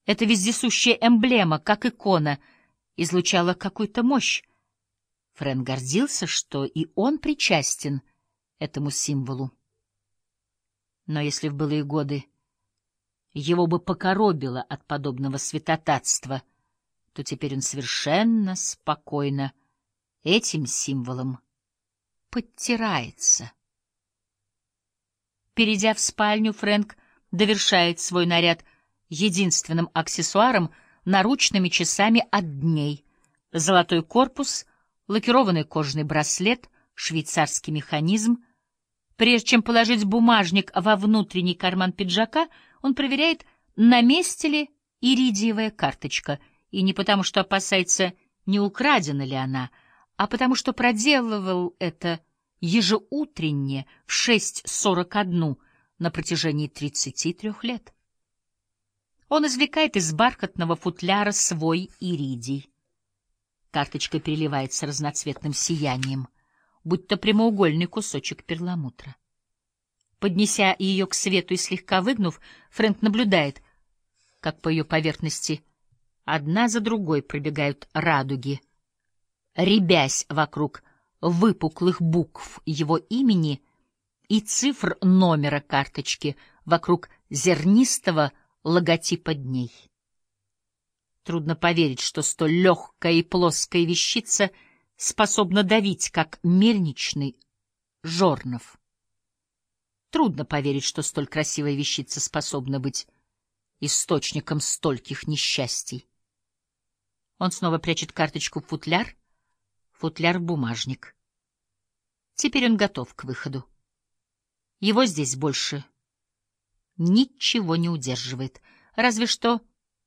Эта вездесущая эмблема, как икона, излучала какую-то мощь. Фрэнк гордился, что и он причастен этому символу. Но если в былые годы его бы покоробило от подобного святотатства, то теперь он совершенно спокойно этим символом подтирается. Перейдя в спальню, Фрэнк довершает свой наряд единственным аксессуаром — наручными часами от дней, золотой корпус, лакированный кожаный браслет, швейцарский механизм. Прежде чем положить бумажник во внутренний карман пиджака, он проверяет, на месте ли иридиевая карточка, и не потому, что опасается, не украдена ли она, а потому, что проделывал это ежеутренне в 6:41 на протяжении 33 лет. Он извлекает из бархатного футляра свой иридий. Карточка переливается разноцветным сиянием, будто прямоугольный кусочек перламутра. Поднеся ее к свету и слегка выгнув, Фрэнк наблюдает, как по ее поверхности одна за другой пробегают радуги, рябясь вокруг выпуклых букв его имени и цифр номера карточки, вокруг зернистого логотипа дней. Трудно поверить, что столь легкая и плоская вещица способна давить, как мельничный жорнов. Трудно поверить, что столь красивая вещица способна быть источником стольких несчастий. Он снова прячет карточку в футляр в бумажник. Теперь он готов к выходу. Его здесь больше ничего не удерживает, разве что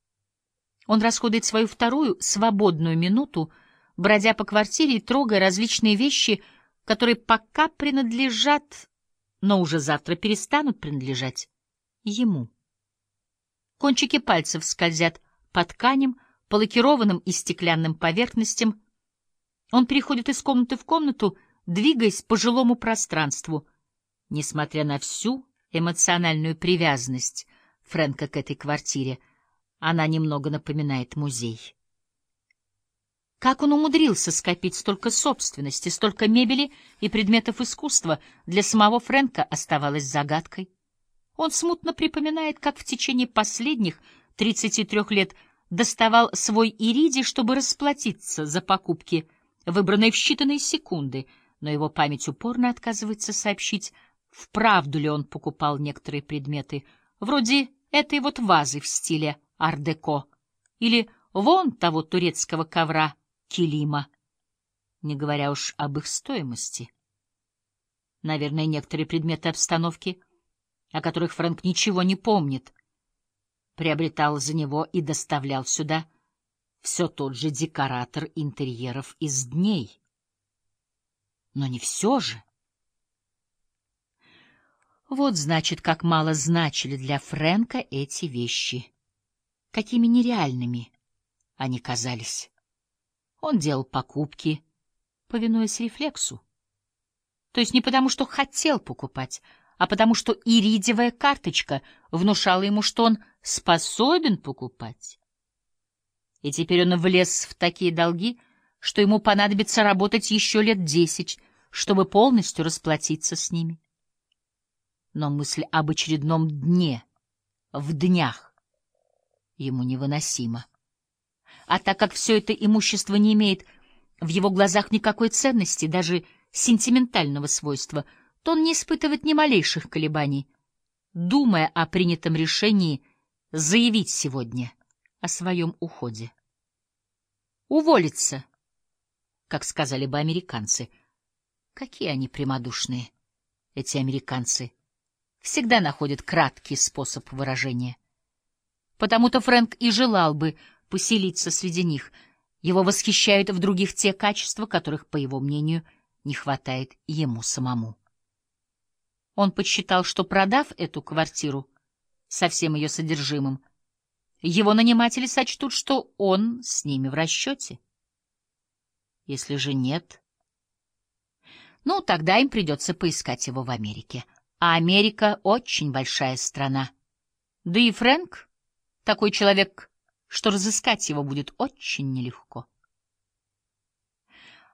он расходует свою вторую свободную минуту, бродя по квартире и трогая различные вещи, которые пока принадлежат, но уже завтра перестанут принадлежать ему. Кончики пальцев скользят по тканям, по лакированным и стеклянным поверхностям. Он переходит из комнаты в комнату, двигаясь по жилому пространству. Несмотря на всю эмоциональную привязанность Фрэнка к этой квартире, она немного напоминает музей. Как он умудрился скопить столько собственности, столько мебели и предметов искусства, для самого Фрэнка оставалось загадкой. Он смутно припоминает, как в течение последних 33 лет доставал свой иридий, чтобы расплатиться за покупки, выбранные в считанные секунды, но его память упорно отказывается сообщить, вправду ли он покупал некоторые предметы, вроде этой вот вазы в стиле ар-деко или вон того турецкого ковра килима, не говоря уж об их стоимости. Наверное, некоторые предметы обстановки, о которых Фрэнк ничего не помнит, приобретал за него и доставлял сюда все тот же декоратор интерьеров из дней. Но не все же. Вот, значит, как мало значили для Фрэнка эти вещи. Какими нереальными они казались. Он делал покупки, повинуясь рефлексу. То есть не потому, что хотел покупать, а потому что иридиевая карточка внушала ему, что он способен покупать. И теперь он влез в такие долги, что ему понадобится работать еще лет 10, чтобы полностью расплатиться с ними. Но мысль об очередном дне, в днях, ему невыносима. А так как все это имущество не имеет в его глазах никакой ценности, даже сентиментального свойства, то он не испытывает ни малейших колебаний, думая о принятом решении заявить сегодня о своем уходе. Уволиться, как сказали бы американцы. Какие они прямодушные, эти американцы. Всегда находят краткий способ выражения. Потому-то Фрэнк и желал бы поселиться среди них. Его восхищают в других те качества, которых, по его мнению, не хватает ему самому. Он подсчитал, что, продав эту квартиру со всем ее содержимым, его наниматели сочтут, что он с ними в расчете. Если же нет, ну, тогда им придется поискать его в Америке. А Америка — очень большая страна. Да и Фрэнк Такой человек, что разыскать его будет очень нелегко.